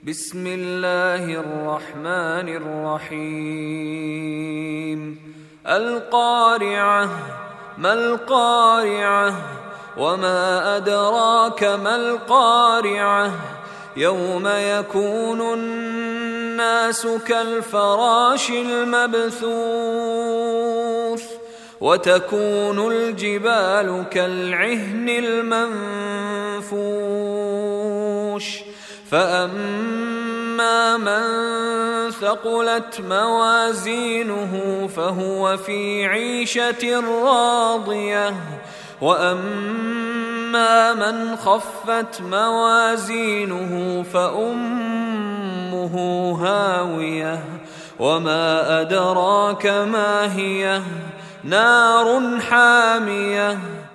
بسم الله الرحمن الرحيم القارعة ما القارعة وما أدراك ما القارعة يوم يكون الناس كالفراش المبثوث وتكون الجبال كالعهن المنفوش فأما من ثقلت موازينه فهو في عيشة راضية وأما من خفت موازينه فأمه هاوية وما أدراك ما هي نار حامية